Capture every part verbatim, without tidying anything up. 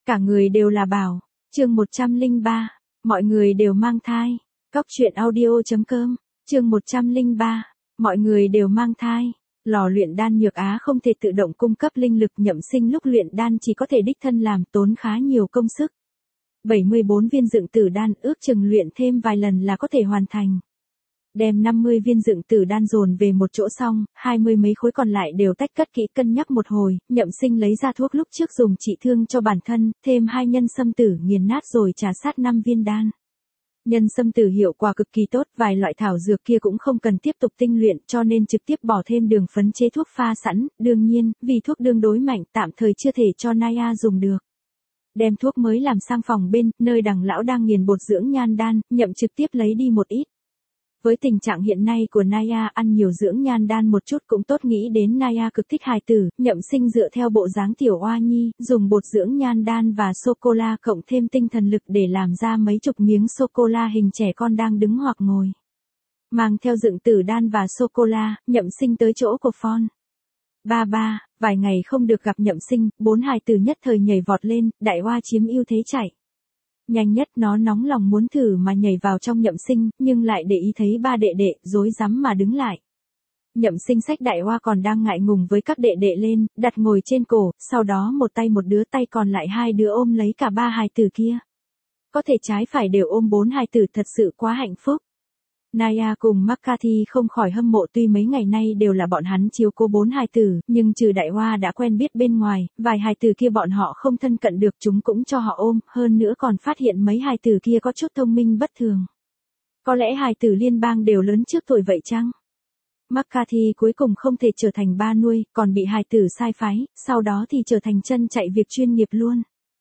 Cả người đều là bảo. Chương một trăm lẻ ba. Mọi người đều mang thai. Cóc truyện audio.com. Chương một trăm lẻ ba. Mọi người đều mang thai. Lò luyện đan Nhược Á không thể tự động cung cấp linh lực, Nhậm Sinh lúc luyện đan chỉ có thể đích thân làm, tốn khá nhiều công sức. bảy mươi bốn viên dựng tử đan, ước chừng luyện thêm vài lần là có thể hoàn thành. Đem năm mươi viên dựng tử đan dồn về một chỗ xong, hai mươi mấy khối còn lại đều tách cất kỹ, cân nhắc một hồi, Nhậm Sinh lấy ra thuốc lúc trước dùng trị thương cho bản thân, thêm hai nhân sâm tử nghiền nát rồi trà sát năm viên đan. Nhân sâm tử hiệu quả cực kỳ tốt, vài loại thảo dược kia cũng không cần tiếp tục tinh luyện, cho nên trực tiếp bỏ thêm đường phấn chế thuốc pha sẵn, đương nhiên, vì thuốc tương đối mạnh tạm thời chưa thể cho Naya dùng được. Đem thuốc mới làm sang phòng bên, nơi đằng lão đang nghiền bột dưỡng nhan đan, Nhậm trực tiếp lấy đi một ít. Với tình trạng hiện nay của Naya, ăn nhiều dưỡng nhan đan một chút cũng tốt, nghĩ đến Naya cực thích hài tử, Nhậm Sinh dựa theo bộ dáng tiểu oa nhi, dùng bột dưỡng nhan đan và sô-cô-la cộng thêm tinh thần lực để làm ra mấy chục miếng sô-cô-la hình trẻ con đang đứng hoặc ngồi. Mang theo dựng tử đan và sô-cô-la, Nhậm Sinh tới chỗ của Phon. Ba ba, vài ngày không được gặp Nhậm Sinh, bốn hài tử nhất thời nhảy vọt lên, đại oa chiếm ưu thế chạy. Nhanh nhất nó nóng lòng muốn thử mà nhảy vào trong Nhậm Sinh, nhưng lại để ý thấy ba đệ đệ, rối rắm mà đứng lại. Nhậm Sinh xách đại oa còn đang ngại ngùng với các đệ đệ lên, đặt ngồi trên cổ, sau đó một tay một đứa, tay còn lại hai đứa ôm lấy cả ba hài tử kia. Có thể trái phải đều ôm bốn hài tử, thật sự quá hạnh phúc. Naya cùng McCarthy không khỏi hâm mộ, tuy mấy ngày nay đều là bọn hắn chiếu cố bốn hài tử, nhưng trừ đại hoa đã quen biết bên ngoài, vài hài tử kia bọn họ không thân cận được, chúng cũng cho họ ôm, hơn nữa còn phát hiện mấy hài tử kia có chút thông minh bất thường. Có lẽ hài tử liên bang đều lớn trước tuổi vậy chăng? McCarthy cuối cùng không thể trở thành ba nuôi, còn bị hài tử sai phái, sau đó thì trở thành chân chạy việc chuyên nghiệp luôn.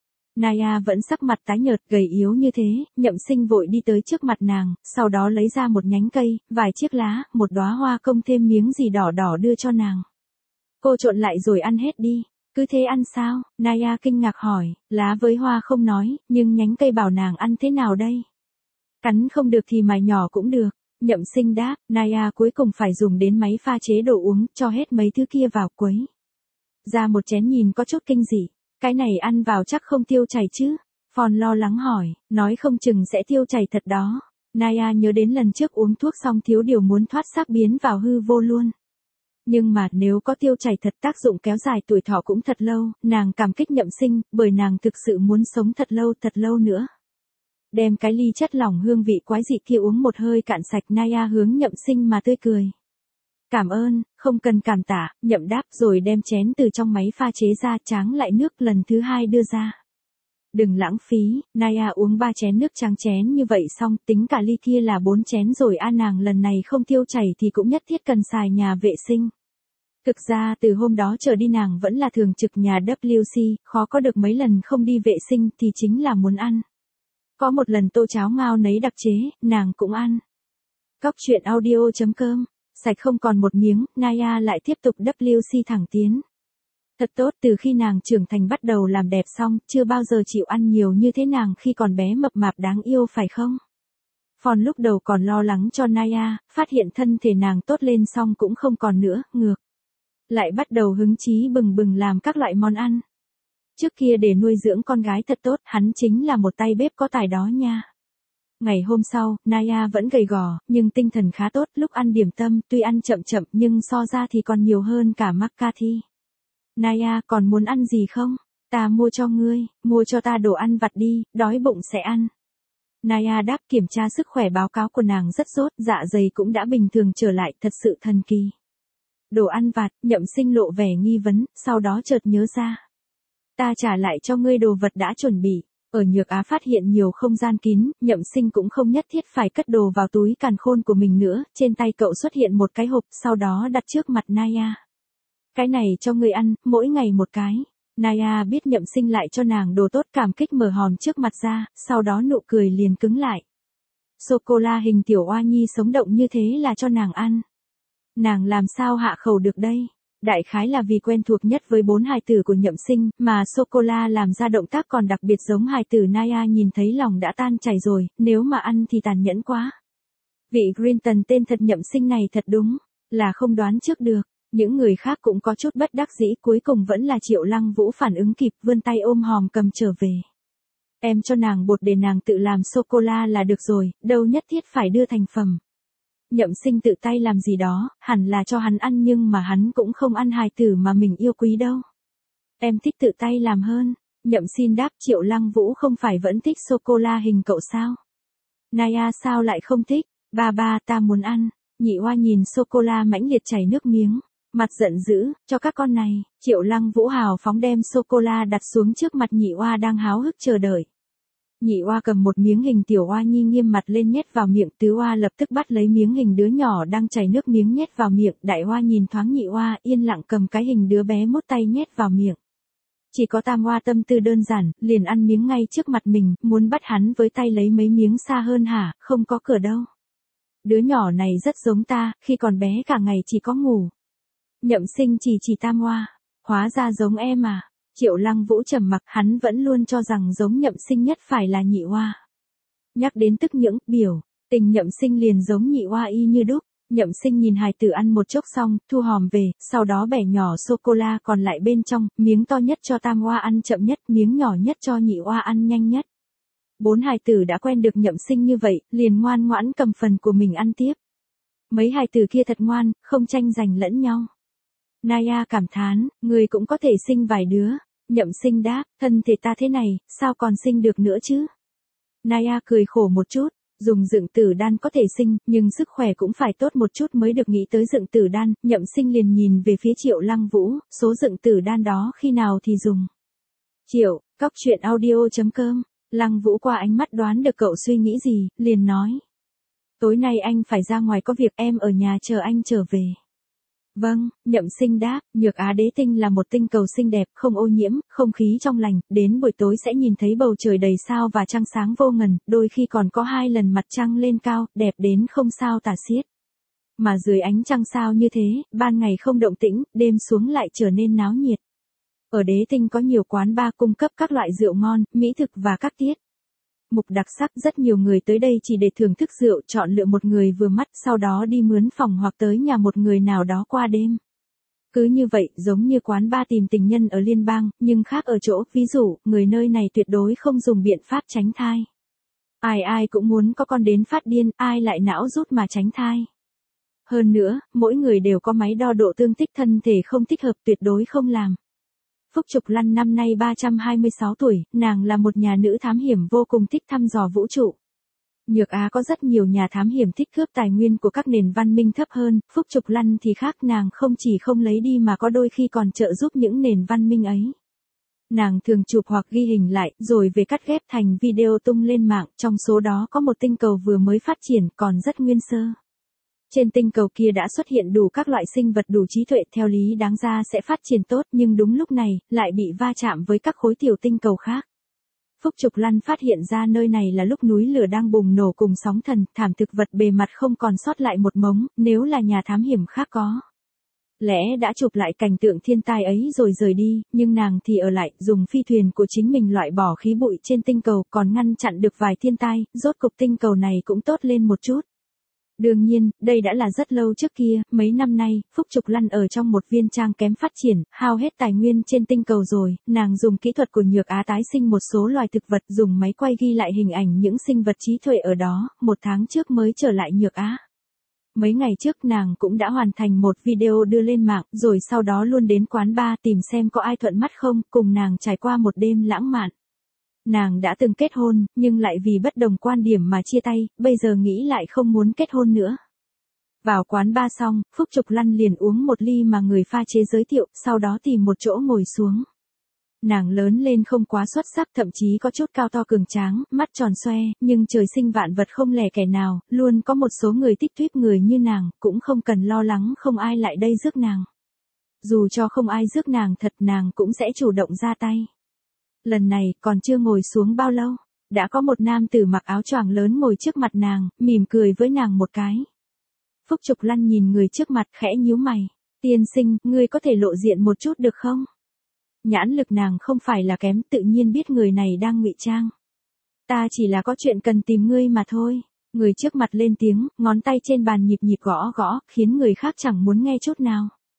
Naya vẫn sắc mặt tái nhợt, gầy yếu như thế, Nhậm Sinh vội đi tới trước mặt nàng, sau đó lấy ra một nhánh cây, vài chiếc lá, một đóa hoa công thêm miếng gì đỏ đỏ đưa cho nàng. Cô trộn lại rồi ăn hết đi. Cứ thế ăn sao? Naya kinh ngạc hỏi, lá với hoa không nói, nhưng nhánh cây bảo nàng ăn thế nào đây? Cắn không được thì mài nhỏ cũng được. Nhậm Sinh đáp, Naya cuối cùng phải dùng đến máy pha chế đồ uống, cho hết mấy thứ kia vào quấy. Ra một chén nhìn có chút kinh dị. Cái này ăn vào chắc không tiêu chảy chứ? Phon lo lắng hỏi, nói không chừng sẽ tiêu chảy thật đó. Naya nhớ đến lần trước uống thuốc xong thiếu điều muốn thoát xác biến vào hư vô luôn. Nhưng mà nếu có tiêu chảy thật, tác dụng kéo dài tuổi thọ cũng thật lâu, nàng cảm kích Nhậm Sinh, bởi nàng thực sự muốn sống thật lâu thật lâu nữa. Đem cái ly chất lỏng hương vị quái dị kia uống một hơi cạn sạch, Naya hướng Nhậm Sinh mà tươi cười. Cảm ơn, không cần cảm tạ, Nhậm đáp rồi đem chén từ trong máy pha chế ra, tráng lại nước lần thứ hai đưa ra. Đừng lãng phí, Naya uống ba chén nước tráng chén như vậy xong, tính cả ly kia là bốn chén rồi a, nàng lần này không tiêu chảy thì cũng nhất thiết cần xài nhà vệ sinh. Thực ra từ hôm đó trở đi nàng vẫn là thường trực nhà W C, khó có được mấy lần không đi vệ sinh thì chính là muốn ăn. Có một lần tô cháo ngao nấy đặc chế, nàng cũng ăn. Cóc truyện audio.com. Sạch không còn một miếng, Naya lại tiếp tục W C thẳng tiến. Thật tốt, từ khi nàng trưởng thành bắt đầu làm đẹp xong, chưa bao giờ chịu ăn nhiều như thế nàng khi còn bé mập mạp đáng yêu phải không? Phon lúc đầu còn lo lắng cho Naya, phát hiện thân thể nàng tốt lên xong cũng không còn nữa, ngược. Lại bắt đầu hứng chí bừng bừng làm các loại món ăn. Trước kia để nuôi dưỡng con gái thật tốt, hắn chính là một tay bếp có tài đó nha. Ngày hôm sau, Naya vẫn gầy gò, nhưng tinh thần khá tốt, lúc ăn điểm tâm, tuy ăn chậm chậm nhưng so ra thì còn nhiều hơn cả McCarthy. Naya, còn muốn ăn gì không? Ta mua cho ngươi, mua cho ta đồ ăn vặt đi, đói bụng sẽ ăn. Naya đáp, kiểm tra sức khỏe báo cáo của nàng rất tốt, dạ dày cũng đã bình thường trở lại, thật sự thần kỳ. Đồ ăn vặt, Nhậm Sinh lộ vẻ nghi vấn, sau đó chợt nhớ ra. Ta trả lại cho ngươi đồ vật đã chuẩn bị. Ở Nhược Á phát hiện nhiều không gian kín, Nhậm Sinh cũng không nhất thiết phải cất đồ vào túi càn khôn của mình nữa, trên tay cậu xuất hiện một cái hộp, sau đó đặt trước mặt Naya. Cái này cho ngươi ăn, mỗi ngày một cái. Naya biết Nhậm Sinh lại cho nàng đồ tốt, cảm kích mở hòm trước mặt ra, sau đó nụ cười liền cứng lại. Sô-cô-la hình tiểu oa nhi sống động như thế là cho nàng ăn. Nàng làm sao hạ khẩu được đây? Đại khái là vì quen thuộc nhất với bốn hài tử của Nhậm Sinh, mà sô-cô-la làm ra động tác còn đặc biệt giống hài tử. Naya nhìn thấy lòng đã tan chảy rồi, nếu mà ăn thì tàn nhẫn quá. Vị Grinton tên thật Nhậm Sinh này thật đúng là không đoán trước được. Những người khác cũng có chút bất đắc dĩ, cuối cùng vẫn là Triệu Lăng Vũ phản ứng kịp, vươn tay ôm hòm cầm trở về. Em cho nàng bột để nàng tự làm sô-cô-la là được rồi, đâu nhất thiết phải đưa thành phẩm. Nhậm Sinh tự tay làm gì đó, hẳn là cho hắn ăn nhưng mà hắn cũng không ăn hài tử mà mình yêu quý đâu. Em thích tự tay làm hơn. Nhậm Xin đáp. Triệu Lăng Vũ không phải vẫn thích sô-cô-la hình cậu sao? Naya sao lại không thích? Ba ba ta muốn ăn. Nhị Oa nhìn sô-cô-la mãnh liệt chảy nước miếng. Mặt giận dữ, cho các con này. Triệu Lăng Vũ hào phóng đem sô-cô-la đặt xuống trước mặt Nhị Oa đang háo hức chờ đợi. Nhị Oa cầm một miếng hình tiểu oa nhi nghiêm mặt lên nhét vào miệng, tứ oa lập tức bắt lấy miếng hình đứa nhỏ đang chảy nước miếng nhét vào miệng, đại oa nhìn thoáng Nhị Oa yên lặng cầm cái hình đứa bé mốt tay nhét vào miệng. Chỉ có tam oa tâm tư đơn giản, liền ăn miếng ngay trước mặt mình, muốn bắt hắn với tay lấy mấy miếng xa hơn hả, không có cửa đâu. Đứa nhỏ này rất giống ta, khi còn bé cả ngày chỉ có ngủ. Nhậm Sinh chỉ chỉ tam oa, hóa ra giống em à. Triệu Lăng Vũ trầm mặc, hắn vẫn luôn cho rằng giống Nhậm Sinh nhất phải là Nhị Oa. Nhắc đến tức những, biểu, tình Nhậm Sinh liền giống Nhị Oa y như đúc. Nhậm Sinh nhìn hài tử ăn một chốc xong, thu hòm về, sau đó bẻ nhỏ sô-cô-la còn lại bên trong, miếng to nhất cho tam oa ăn chậm nhất, miếng nhỏ nhất cho Nhị Oa ăn nhanh nhất. Bốn hài tử đã quen được Nhậm Sinh như vậy, liền ngoan ngoãn cầm phần của mình ăn tiếp. Mấy hài tử kia thật ngoan, không tranh giành lẫn nhau. Naya cảm thán, người cũng có thể sinh vài đứa. Nhậm Sinh đáp, thân thể ta thế này, sao còn sinh được nữa chứ? Naya cười khổ một chút, dùng dựng tử đan có thể sinh, nhưng sức khỏe cũng phải tốt một chút mới được nghĩ tới dựng tử đan. Nhậm Sinh liền nhìn về phía Triệu Lăng Vũ, số dựng tử đan đó khi nào thì dùng. Triệu, cóc truyện audio chấm com, Lăng Vũ qua ánh mắt đoán được cậu suy nghĩ gì, liền nói. Tối nay anh phải ra ngoài có việc, em ở nhà chờ anh trở về. Vâng, Nhậm Sinh đáp, Nhược Á đế tinh là một tinh cầu xinh đẹp, không ô nhiễm, không khí trong lành, đến buổi tối sẽ nhìn thấy bầu trời đầy sao và trăng sáng vô ngần, đôi khi còn có hai lần mặt trăng lên cao, đẹp đến không sao tả xiết. Mà dưới ánh trăng sao như thế, ban ngày không động tĩnh, đêm xuống lại trở nên náo nhiệt. Ở đế tinh có nhiều quán bar cung cấp các loại rượu ngon, mỹ thực và các tiết mục đặc sắc, rất nhiều người tới đây chỉ để thưởng thức rượu, chọn lựa một người vừa mắt, sau đó đi mướn phòng hoặc tới nhà một người nào đó qua đêm. Cứ như vậy, giống như quán bar tìm tình nhân ở liên bang, nhưng khác ở chỗ, ví dụ, người nơi này tuyệt đối không dùng biện pháp tránh thai. Ai ai cũng muốn có con đến phát điên, ai lại não rút mà tránh thai. Hơn nữa, mỗi người đều có máy đo độ tương thích, thân thể không thích hợp tuyệt đối không làm. Phúc Trục Lăn năm nay ba trăm hai mươi sáu tuổi, nàng là một nhà nữ thám hiểm vô cùng thích thăm dò vũ trụ. Nhược Á có rất nhiều nhà thám hiểm thích cướp tài nguyên của các nền văn minh thấp hơn, Phúc Trục Lăn thì khác, nàng không chỉ không lấy đi mà có đôi khi còn trợ giúp những nền văn minh ấy. Nàng thường chụp hoặc ghi hình lại, rồi về cắt ghép thành video tung lên mạng, trong số đó có một tinh cầu vừa mới phát triển, còn rất nguyên sơ. Trên tinh cầu kia đã xuất hiện đủ các loại sinh vật đủ trí tuệ, theo lý đáng ra sẽ phát triển tốt, nhưng đúng lúc này, lại bị va chạm với các khối tiểu tinh cầu khác. Phúc Trục Lăn phát hiện ra nơi này là lúc núi lửa đang bùng nổ cùng sóng thần, thảm thực vật bề mặt không còn sót lại một mống, nếu là nhà thám hiểm khác có lẽ đã chụp lại cảnh tượng thiên tai ấy rồi rời đi, nhưng nàng thì ở lại, dùng phi thuyền của chính mình loại bỏ khí bụi trên tinh cầu, còn ngăn chặn được vài thiên tai, rốt cục tinh cầu này cũng tốt lên một chút. Đương nhiên, đây đã là rất lâu trước kia, mấy năm nay, Phúc Trục Lăn ở trong một viên trang kém phát triển, hao hết tài nguyên trên tinh cầu rồi, nàng dùng kỹ thuật của Nhược Á tái sinh một số loài thực vật, dùng máy quay ghi lại hình ảnh những sinh vật trí tuệ ở đó, một tháng trước mới trở lại Nhược Á. Mấy ngày trước nàng cũng đã hoàn thành một video đưa lên mạng, rồi sau đó luôn đến quán bar tìm xem có ai thuận mắt không, cùng nàng trải qua một đêm lãng mạn. Nàng đã từng kết hôn, nhưng lại vì bất đồng quan điểm mà chia tay, bây giờ nghĩ lại không muốn kết hôn nữa. Vào quán bar xong, Phúc Trục Lăn liền uống một ly mà người pha chế giới thiệu, sau đó tìm một chỗ ngồi xuống. Nàng lớn lên không quá xuất sắc, thậm chí có chút cao to cường tráng, mắt tròn xoe, nhưng trời sinh vạn vật không lẻ kẻ nào, luôn có một số người thích tuyết người như nàng, cũng không cần lo lắng không ai lại đây rước nàng. Dù cho không ai rước nàng thật, nàng cũng sẽ chủ động ra tay. Lần này, còn chưa ngồi xuống bao lâu, đã có một nam tử mặc áo choàng lớn ngồi trước mặt nàng, mỉm cười với nàng một cái. Phúc Trục Lăn nhìn người trước mặt khẽ nhíu mày. Tiên sinh, ngươi có thể lộ diện một chút được không? Nhãn lực nàng không phải là kém, tự nhiên biết người này đang ngụy trang. Ta chỉ là có chuyện cần tìm ngươi mà thôi. Người trước mặt lên tiếng, ngón tay trên bàn nhịp nhịp gõ gõ, khiến người khác chẳng muốn nghe chút nào.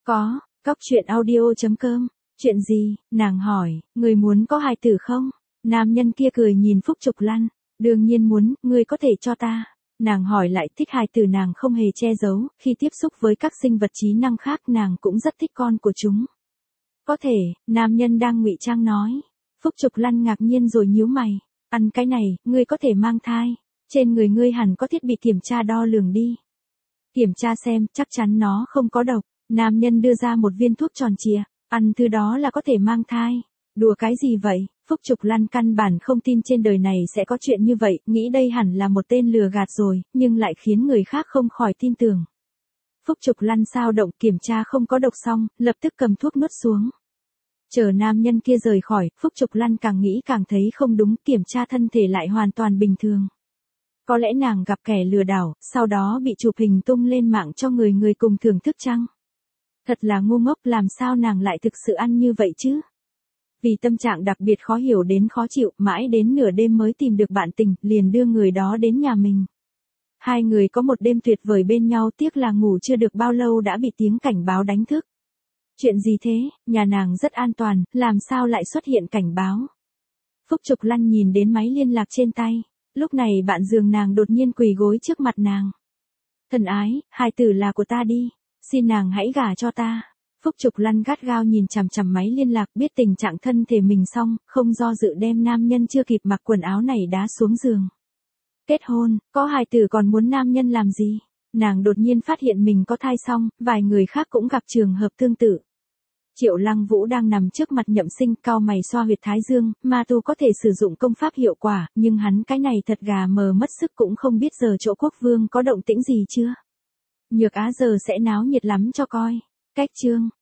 Có, cóc truyện audio chấm com. Chuyện gì? Nàng hỏi, người muốn có hài tử không? Nam nhân kia cười nhìn Phúc Trục Lăn. Đương nhiên muốn, ngươi có thể cho ta. Nàng hỏi lại thích hài tử, nàng không hề che giấu, khi tiếp xúc với các sinh vật trí năng khác nàng cũng rất thích con của chúng. Có thể, nam nhân đang ngụy trang nói. Phúc Trục Lăn ngạc nhiên rồi nhíu mày. Ăn cái này, ngươi có thể mang thai. Trên người ngươi hẳn có thiết bị kiểm tra đo lường đi. Kiểm tra xem, chắc chắn nó không có độc. Nam nhân đưa ra một viên thuốc tròn trịa. Ăn thứ đó là có thể mang thai. Đùa cái gì vậy? Phúc Trục Lăn căn bản không tin trên đời này sẽ có chuyện như vậy, nghĩ đây hẳn là một tên lừa gạt rồi, nhưng lại khiến người khác không khỏi tin tưởng. Phúc Trục Lăn sao động, kiểm tra không có độc xong, lập tức cầm thuốc nuốt xuống. Chờ nam nhân kia rời khỏi, Phúc Trục Lăn càng nghĩ càng thấy không đúng, kiểm tra thân thể lại hoàn toàn bình thường. Có lẽ nàng gặp kẻ lừa đảo, sau đó bị chụp hình tung lên mạng cho người người cùng thưởng thức chăng? Thật là ngu ngốc, làm sao nàng lại thực sự ăn như vậy chứ? Vì tâm trạng đặc biệt khó hiểu đến khó chịu, mãi đến nửa đêm mới tìm được bạn tình, liền đưa người đó đến nhà mình. Hai người có một đêm tuyệt vời bên nhau, tiếc là ngủ chưa được bao lâu đã bị tiếng cảnh báo đánh thức. Chuyện gì thế, nhà nàng rất an toàn, làm sao lại xuất hiện cảnh báo? Phúc Trục Lăn nhìn đến máy liên lạc trên tay. Lúc này bạn giường nàng đột nhiên quỳ gối trước mặt nàng. Thân ái, hài tử là của ta đi, xin nàng hãy gả cho ta. Phúc Trục Lăn gắt gao nhìn chằm chằm máy liên lạc, biết tình trạng thân thể mình xong, không do dự đem nam nhân chưa kịp mặc quần áo này đá xuống giường. Kết hôn, có hài tử còn muốn nam nhân làm gì? Nàng đột nhiên phát hiện mình có thai xong, vài người khác cũng gặp trường hợp tương tự. Triệu Lăng Vũ đang nằm trước mặt Nhậm Sinh, cau mày xoa huyệt thái dương, ma tu có thể sử dụng công pháp hiệu quả, nhưng hắn cái này thật gà mờ mất sức, cũng không biết giờ chỗ quốc vương có động tĩnh gì chưa. Nhược Á giờ sẽ náo nhiệt lắm cho coi. Cách chương